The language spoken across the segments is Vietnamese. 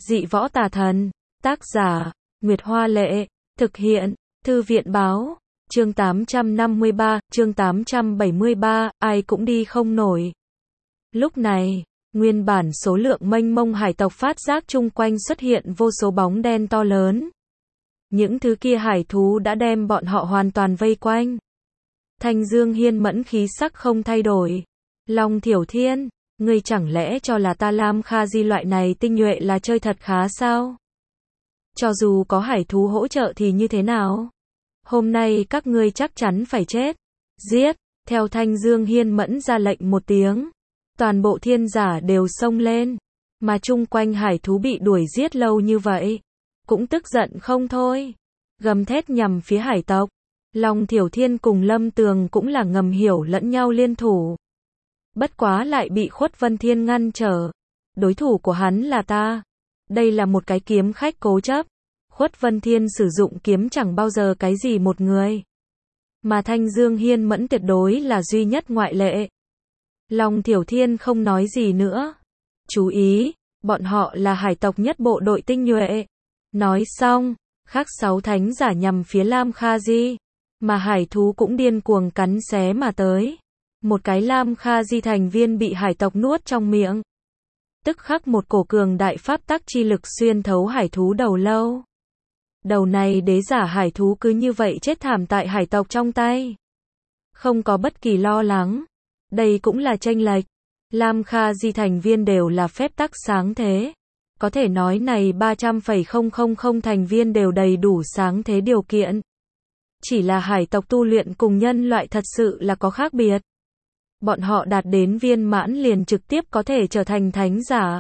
Dị võ tà thần. Tác giả, Nguyệt Hoa Lệ. Thực hiện, Thư viện Báo. Chương 853, chương 873, ai cũng đi không nổi. Lúc này, nguyên bản số lượng mênh mông hải tộc phát giác chung quanh xuất hiện vô số bóng đen to lớn. Những thứ kia hải thú đã đem bọn họ hoàn toàn vây quanh. Thanh Dương Hiên Mẫn khí sắc không thay đổi. Long Thiểu Thiên, ngươi chẳng lẽ cho là ta Lam Kha Di loại này tinh nhuệ là chơi thật khá sao? Cho dù có hải thú hỗ trợ thì như thế nào? Hôm nay các ngươi chắc chắn phải chết. Giết, theo Thanh Dương Hiên Mẫn ra lệnh một tiếng. Toàn bộ thiên giả đều xông lên. Mà chung quanh hải thú bị đuổi giết lâu như vậy. Cũng tức giận không thôi. Gầm thét nhằm phía hải tộc. Long Thiểu Thiên cùng Lâm Tường cũng là ngầm hiểu lẫn nhau liên thủ. Bất quá lại bị Khuất Vân Thiên ngăn trở. Đối thủ của hắn là ta. Đây là một cái kiếm khách cố chấp. Khuất Vân Thiên sử dụng kiếm chẳng bao giờ cái gì một người. Mà Thanh Dương Hiên Mẫn tuyệt đối là duy nhất ngoại lệ. Long Thiểu Thiên không nói gì nữa. Chú ý, bọn họ là hải tộc nhất bộ đội tinh nhuệ. Nói xong, khắc 6 thánh giả nhằm phía Lam Kha Di. Mà hải thú cũng điên cuồng cắn xé mà tới. Một cái Lam Kha Di thành viên bị hải tộc nuốt trong miệng. Tức khắc một cổ cường đại pháp tắc chi lực xuyên thấu hải thú đầu lâu. Đầu này đế giả hải thú cứ như vậy chết thảm tại hải tộc trong tay. Không có bất kỳ lo lắng. Đây cũng là chênh lệch. Lam Kha Di thành viên đều là phép tắc sáng thế. Có thể nói này 300,000 thành viên đều đầy đủ sáng thế điều kiện. Chỉ là hải tộc tu luyện cùng nhân loại thật sự là có khác biệt. Bọn họ đạt đến viên mãn liền trực tiếp có thể trở thành thánh giả.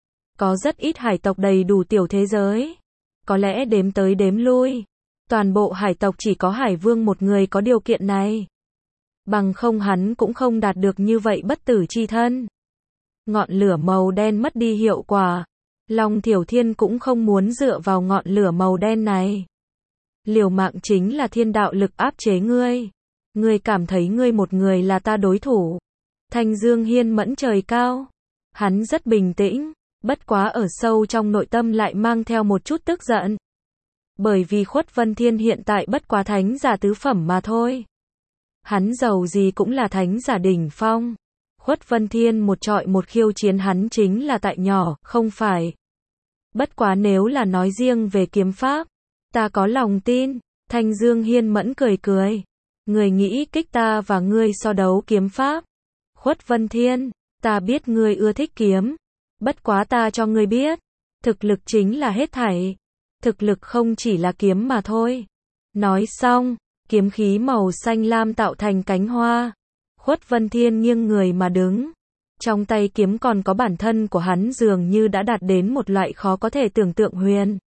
Có rất ít hải tộc đầy đủ tiểu thế giới. Có lẽ đếm tới đếm lui. Toàn bộ hải tộc chỉ có Hải Vương một người có điều kiện này. Bằng không hắn cũng không đạt được như vậy bất tử chi thân. Ngọn lửa màu đen mất đi hiệu quả. Long Thiểu Thiên cũng không muốn dựa vào ngọn lửa màu đen này. Liều mạng chính là thiên đạo lực áp chế ngươi. Ngươi cảm thấy ngươi một người là ta đối thủ. Thanh Dương Hiên Mẫn trời cao. Hắn rất bình tĩnh. Bất quá ở sâu trong nội tâm lại mang theo một chút tức giận. Bởi vì Khuất Vân Thiên hiện tại bất quá thánh giả tứ phẩm mà thôi. Hắn giàu gì cũng là thánh giả đỉnh phong. Khuất Vân Thiên một trọi một khiêu chiến hắn chính là tại nhỏ, không phải. Bất quá nếu là nói riêng về kiếm pháp, ta có lòng tin. Thanh Dương Hiên Mẫn cười cười. Người nghĩ kích ta và ngươi so đấu kiếm pháp. Khuất Vân Thiên, ta biết ngươi ưa thích kiếm. Bất quá ta cho ngươi biết. Thực lực chính là hết thảy. Thực lực không chỉ là kiếm mà thôi. Nói xong, kiếm khí màu xanh lam tạo thành cánh hoa. Khuất Vân Thiên nghiêng người mà đứng. Trong tay kiếm còn có bản thân của hắn dường như đã đạt đến một loại khó có thể tưởng tượng huyền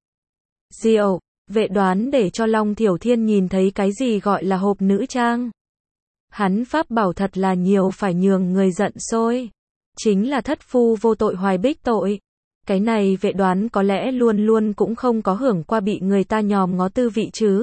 diệu. Vệ đoán để cho Long Thiểu Thiên nhìn thấy cái gì gọi là hộp nữ trang. Hắn pháp bảo thật là nhiều phải nhường người giận sôi. Chính là thất phu vô tội hoài bích tội. Cái này vệ đoán có lẽ luôn luôn cũng không có hưởng qua bị người ta nhòm ngó tư vị chứ.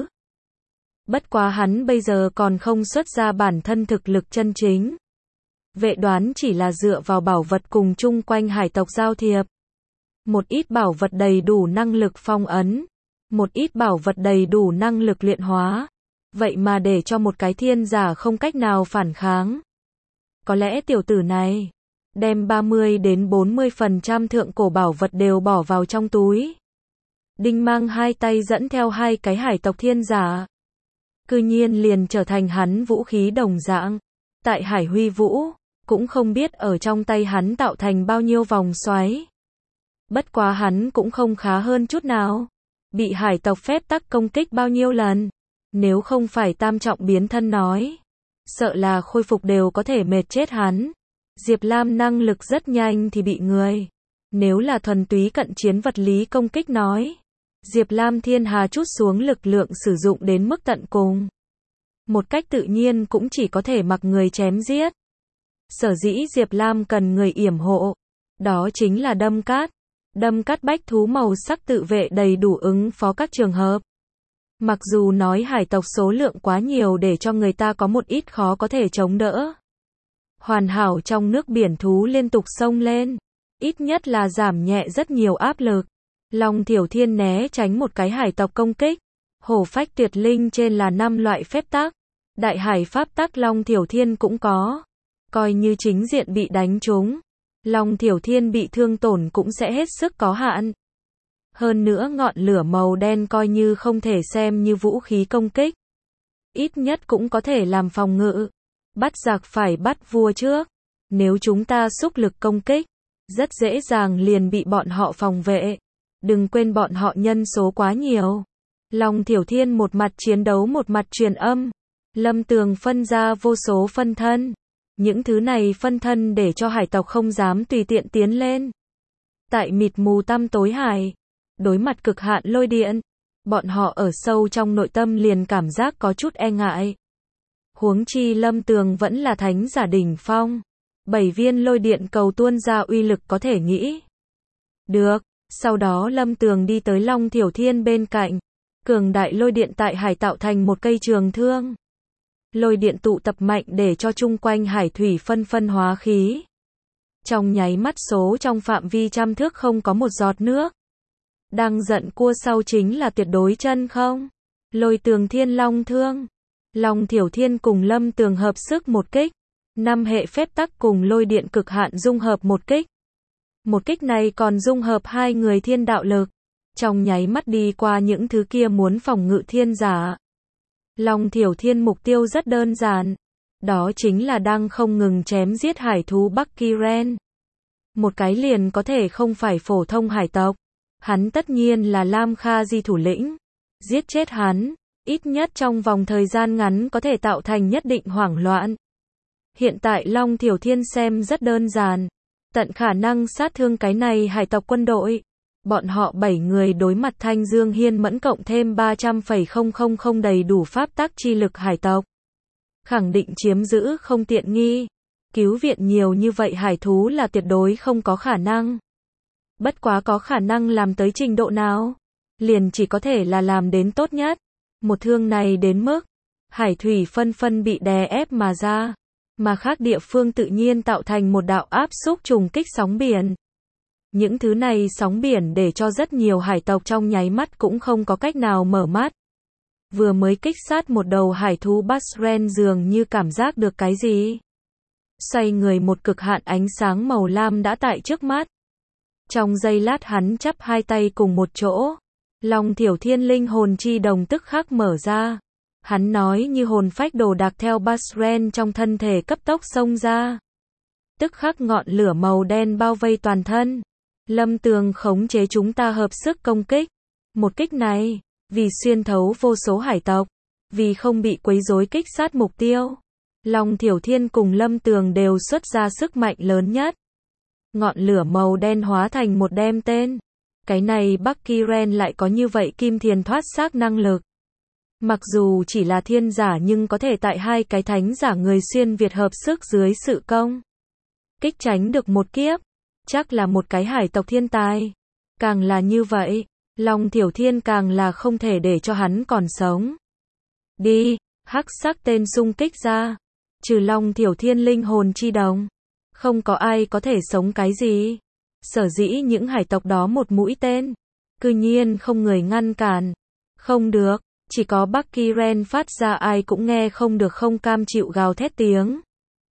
Bất quá hắn bây giờ còn không xuất ra bản thân thực lực chân chính. Vệ đoán chỉ là dựa vào bảo vật cùng chung quanh hải tộc giao thiệp. Một ít bảo vật đầy đủ năng lực phong ấn. Một ít bảo vật đầy đủ năng lực luyện hóa. Vậy mà để cho một cái thiên giả không cách nào phản kháng. Có lẽ tiểu tử này đem 30 đến 40% thượng cổ bảo vật đều bỏ vào trong túi. Đinh mang hai tay dẫn theo hai cái hải tộc thiên giả. Cư nhiên liền trở thành hắn vũ khí đồng dạng. Tại Hải Huy Vũ, cũng không biết ở trong tay hắn tạo thành bao nhiêu vòng xoáy. Bất quá hắn cũng không khá hơn chút nào. Bị hải tộc phép tắc công kích bao nhiêu lần. Nếu không phải tam trọng biến thân nói. Sợ là khôi phục đều có thể mệt chết hắn. Diệp Lam năng lực rất nhanh thì bị người. Nếu là thuần túy cận chiến vật lý công kích nói. Diệp Lam thiên hà chút xuống lực lượng sử dụng đến mức tận cùng. Một cách tự nhiên cũng chỉ có thể mặc người chém giết. Sở dĩ Diệp Lam cần người yểm hộ. Đó chính là đâm cát. Đâm cát bách thú màu sắc tự vệ đầy đủ ứng phó các trường hợp. Mặc dù nói hải tộc số lượng quá nhiều để cho người ta có một ít khó có thể chống đỡ. Hoàn hảo trong nước biển thú liên tục xông lên. Ít nhất là giảm nhẹ rất nhiều áp lực. Long Thiểu Thiên né tránh một cái hải tộc công kích. Hổ phách tuyệt linh trên là 5 loại phép tắc. Đại hải pháp tắc Long Thiểu Thiên cũng có. Coi như chính diện bị đánh trúng, Long Thiểu Thiên bị thương tổn cũng sẽ hết sức có hạn. Hơn nữa ngọn lửa màu đen coi như không thể xem như vũ khí công kích. Ít nhất cũng có thể làm phòng ngự. Bắt giặc phải bắt vua trước. Nếu chúng ta xúc lực công kích, rất dễ dàng liền bị bọn họ phòng vệ. Đừng quên bọn họ nhân số quá nhiều. Long Thiểu Thiên một mặt chiến đấu một mặt truyền âm. Lâm Tường phân ra vô số phân thân. Những thứ này phân thân để cho hải tộc không dám tùy tiện tiến lên. Tại mịt mù tăm tối hải, đối mặt cực hạn lôi điện, bọn họ ở sâu trong nội tâm liền cảm giác có chút e ngại. Huống chi Lâm Tường vẫn là thánh giả đỉnh phong. 7 viên lôi điện cầu tuôn ra uy lực có thể nghĩ. Được, sau đó Lâm Tường đi tới Long Thiểu Thiên bên cạnh. Cường đại lôi điện tại hải tạo thành một cây trường thương. Lôi điện tụ tập mạnh để cho chung quanh hải thủy phân hóa khí. Trong nháy mắt số trong phạm vi trăm thước không có một giọt nước. Đang giận cua sau chính là tuyệt đối chân không. Lôi tường thiên long thương. Long Thiểu Thiên cùng Lâm Tường hợp sức một kích. 5 hệ phép tắc cùng lôi điện cực hạn dung hợp một kích. Một kích này còn dung hợp 2 người thiên đạo lực. Trong nháy mắt đi qua những thứ kia muốn phòng ngự thiên giả. Long Thiểu Thiên mục tiêu rất đơn giản. Đó chính là đang không ngừng chém giết hải thú Bắc Kiren. Một cái liền có thể không phải phổ thông hải tộc. Hắn tất nhiên là Lam Kha Di thủ lĩnh. Giết chết hắn, ít nhất trong vòng thời gian ngắn có thể tạo thành nhất định hoảng loạn. Hiện tại Long Thiểu Thiên xem rất đơn giản. Tận khả năng sát thương cái này hải tộc quân đội. Bọn họ 7 người đối mặt Thanh Dương Hiên Mẫn cộng thêm 300,000 đầy đủ pháp tắc chi lực hải tộc. Khẳng định chiếm giữ không tiện nghi. Cứu viện nhiều như vậy hải thú là tuyệt đối không có khả năng. Bất quá có khả năng làm tới trình độ nào? Liền chỉ có thể là làm đến tốt nhất. Một thương này đến mức hải thủy phân bị đè ép mà ra. Mà khác địa phương tự nhiên tạo thành một đạo áp xúc trùng kích sóng biển. Những thứ này sóng biển để cho rất nhiều hải tộc trong nháy mắt cũng không có cách nào mở mắt. Vừa mới kích sát một đầu hải thú Basren dường như cảm giác được cái gì. Xoay người một cực hạn ánh sáng màu lam đã tại trước mắt. Trong giây lát hắn chắp hai tay cùng một chỗ. Long Thiểu Thiên linh hồn chi đồng tức khắc mở ra. Hắn nói như hồn phách đồ đạc theo Basren trong thân thể cấp tốc xông ra. Tức khắc ngọn lửa màu đen bao vây toàn thân. Lâm Tường khống chế chúng ta hợp sức công kích. Một kích này, vì xuyên thấu vô số hải tộc, vì không bị quấy rối kích sát mục tiêu. Long Thiểu Thiên cùng Lâm Tường đều xuất ra sức mạnh lớn nhất. Ngọn lửa màu đen hóa thành một đem tên. Cái này Bắc Kiren lại có như vậy kim thiền thoát xác năng lực. Mặc dù chỉ là thiên giả nhưng có thể tại 2 cái thánh giả người xuyên Việt hợp sức dưới sự công kích tránh được một kiếp. Chắc là một cái hải tộc thiên tài. Càng là như vậy, Long Thiểu Thiên càng là không thể để cho hắn còn sống. Đi, hắc sắc tên xung kích ra. Trừ Long Thiểu Thiên linh hồn chi đồng, không có ai có thể sống cái gì. Sở dĩ những hải tộc đó một mũi tên, cư nhiên không người ngăn cản. Không được, chỉ có Bắc Kiren phát ra ai cũng nghe không được không cam chịu gào thét tiếng.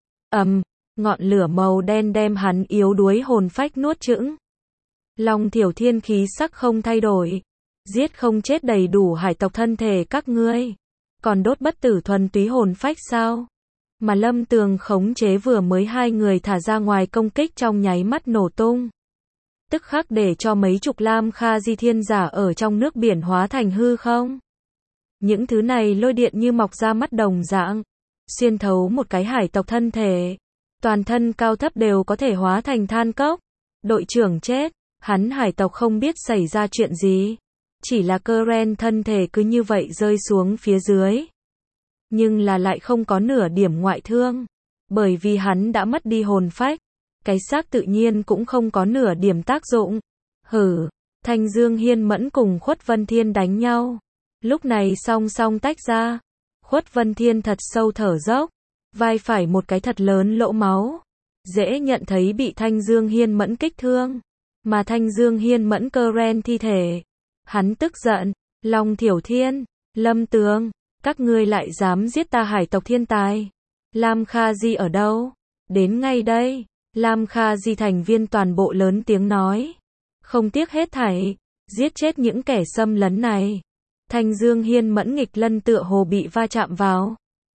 Ngọn lửa màu đen đem hắn yếu đuối hồn phách nuốt chửng. Long Thiểu Thiên khí sắc không thay đổi. Giết không chết đầy đủ hải tộc thân thể các ngươi. Còn đốt bất tử thuần túy hồn phách sao? Mà Lâm Tường khống chế vừa mới 2 người thả ra ngoài công kích trong nháy mắt nổ tung. Tức khắc để cho mấy chục Lam Kha Di thiên giả ở trong nước biển hóa thành hư không. Những thứ này lôi điện như mọc ra mắt đồng dạng. Xuyên thấu một cái hải tộc thân thể. Toàn thân cao thấp đều có thể hóa thành than cốc. Đội trưởng chết, hắn hải tộc không biết xảy ra chuyện gì. Chỉ là Keren thân thể cứ như vậy rơi xuống phía dưới. Nhưng là lại không có nửa điểm ngoại thương. Bởi vì hắn đã mất đi hồn phách. Cái xác tự nhiên cũng không có nửa điểm tác dụng. Thanh Dương Hiên Mẫn cùng Khuất Vân Thiên đánh nhau. Lúc này song song tách ra. Khuất Vân Thiên thật sâu thở dốc. Vai phải một cái thật lớn lỗ máu. Dễ nhận thấy bị Thanh Dương Hiên Mẫn kích thương. mà Thanh Dương Hiên Mẫn cơ ren thi thể. Hắn tức giận, Long Thiểu Thiên, Lâm Tường, các ngươi lại dám giết ta hải tộc thiên tài. Lam Kha Di ở đâu? Đến ngay đây. Lam Kha Di thành viên toàn bộ lớn tiếng nói. Không tiếc hết thảy, giết chết những kẻ xâm lấn này. Thanh Dương Hiên Mẫn nghịch lân tựa hồ bị va chạm vào.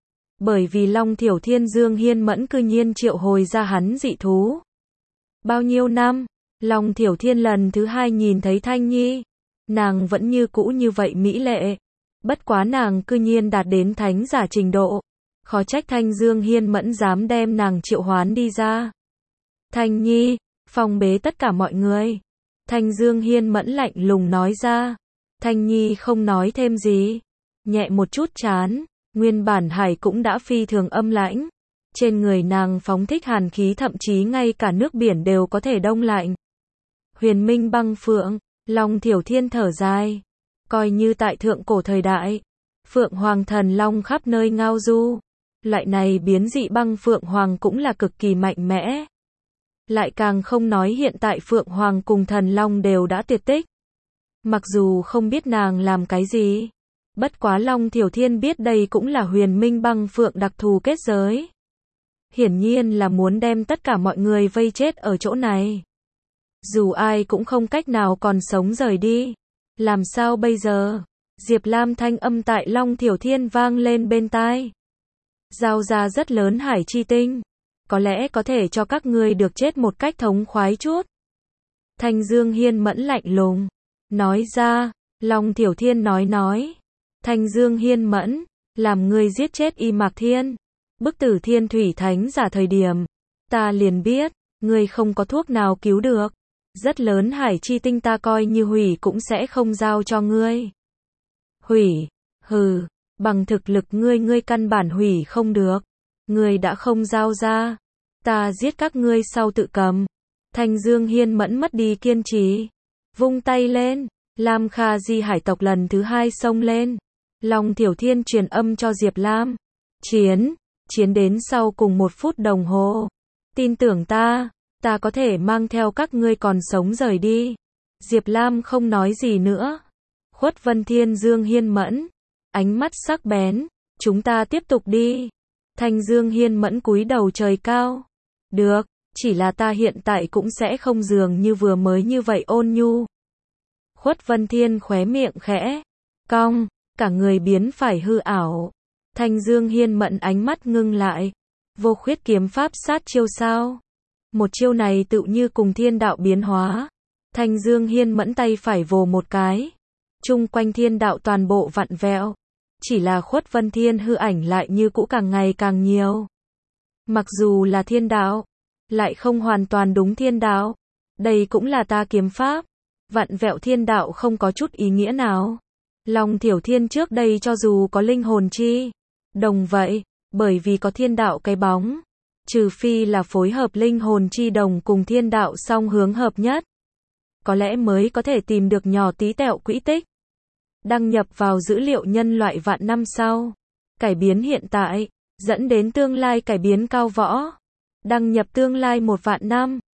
Bởi vì Long Thiểu Thiên Dương Hiên Mẫn cư nhiên triệu hồi ra hắn dị thú. Bao nhiêu năm, Long Thiểu Thiên lần thứ 2 nhìn thấy Thanh Nhi. Nàng vẫn như cũ như vậy mỹ lệ. Bất quá nàng cư nhiên đạt đến thánh giả trình độ. Khó trách Thanh Dương Hiên Mẫn dám đem nàng triệu hoán đi ra. Thanh Nhi, phong bế tất cả mọi người. Thanh Dương Hiên Mẫn lạnh lùng nói ra. Thanh Nhi không nói thêm gì. Nhẹ một chút chán, nguyên bản hải cũng đã phi thường âm lãnh. Trên người nàng phóng thích hàn khí, thậm chí ngay cả nước biển đều có thể đông lạnh. Huyền Minh Băng Phượng, Long Thiểu Thiên thở dài. Coi như tại thượng cổ thời đại, Phượng Hoàng Thần Long khắp nơi ngao du. Loại này biến dị băng Phượng Hoàng cũng là cực kỳ mạnh mẽ. Lại càng không nói hiện tại Phượng Hoàng cùng Thần Long đều đã tuyệt tích. Mặc dù không biết nàng làm cái gì, bất quá Long Thiểu Thiên biết đây cũng là Huyền Minh Băng Phượng đặc thù kết giới. Hiển nhiên là muốn đem tất cả mọi người vây chết ở chỗ này. Dù ai cũng không cách nào còn sống rời đi. Làm sao bây giờ? Diệp Lam thanh âm tại Long Thiểu Thiên vang lên bên tai. Giao ra rất lớn hải chi tinh. Có lẽ có thể cho các ngươi được chết một cách thống khoái chút. Thanh Dương Hiên Mẫn lạnh lùng nói ra. Long Thiểu Thiên nói. Thanh Dương Hiên Mẫn, làm ngươi giết chết Y Mạc Thiên, bức tử Thiên Thủy Thánh giả thời điểm, ta liền biết, ngươi không có thuốc nào cứu được. Rất lớn hải chi tinh ta coi như hủy cũng sẽ không giao cho ngươi. Hủy, hừ, bằng thực lực ngươi căn bản hủy không được. Ngươi đã không giao ra, ta giết các ngươi sau tự cầm. Thanh Dương Hiên Mẫn mất đi kiên trì, vung tay lên, Lam Kha Di hải tộc lần thứ 2 xông lên. Long Thiểu Thiên truyền âm cho Diệp Lam. Chiến đến sau cùng 1 phút đồng hồ. Tin tưởng ta có thể mang theo các ngươi còn sống rời đi. Diệp Lam không nói gì nữa. Khuất Vân Thiên Dương Hiên Mẫn, ánh mắt sắc bén, chúng ta tiếp tục đi. Thanh Dương Hiên Mẫn cúi đầu trời cao. Được, chỉ là ta hiện tại cũng sẽ không dường như vừa mới như vậy ôn nhu. Khuất Vân Thiên khóe miệng khẽ cong, cả người biến phải hư ảo. Thanh Dương Hiên Mẫn ánh mắt ngưng lại. Vô khuyết kiếm pháp sát chiêu sao? Một chiêu này tựu như cùng thiên đạo biến hóa. Thanh Dương Hiên Mẫn tay phải vồ một cái. Chung quanh thiên đạo toàn bộ vặn vẹo. Chỉ là Khuất Vân Thiên hư ảnh lại như cũ càng ngày càng nhiều. Mặc dù là thiên đạo, lại không hoàn toàn đúng thiên đạo. Đây cũng là ta kiếm pháp. Vặn vẹo thiên đạo không có chút ý nghĩa nào. Long Thiểu Thiên trước đây cho dù có linh hồn chi đồng vậy, bởi vì có thiên đạo cái bóng, trừ phi là phối hợp linh hồn chi đồng cùng thiên đạo song hướng hợp nhất, có lẽ mới có thể tìm được nhỏ tí tẹo quỹ tích. Đăng nhập vào dữ liệu nhân loại vạn năm sau. Cải biến hiện tại, dẫn đến tương lai cải biến cao võ. Đăng nhập tương lai 1 vạn năm.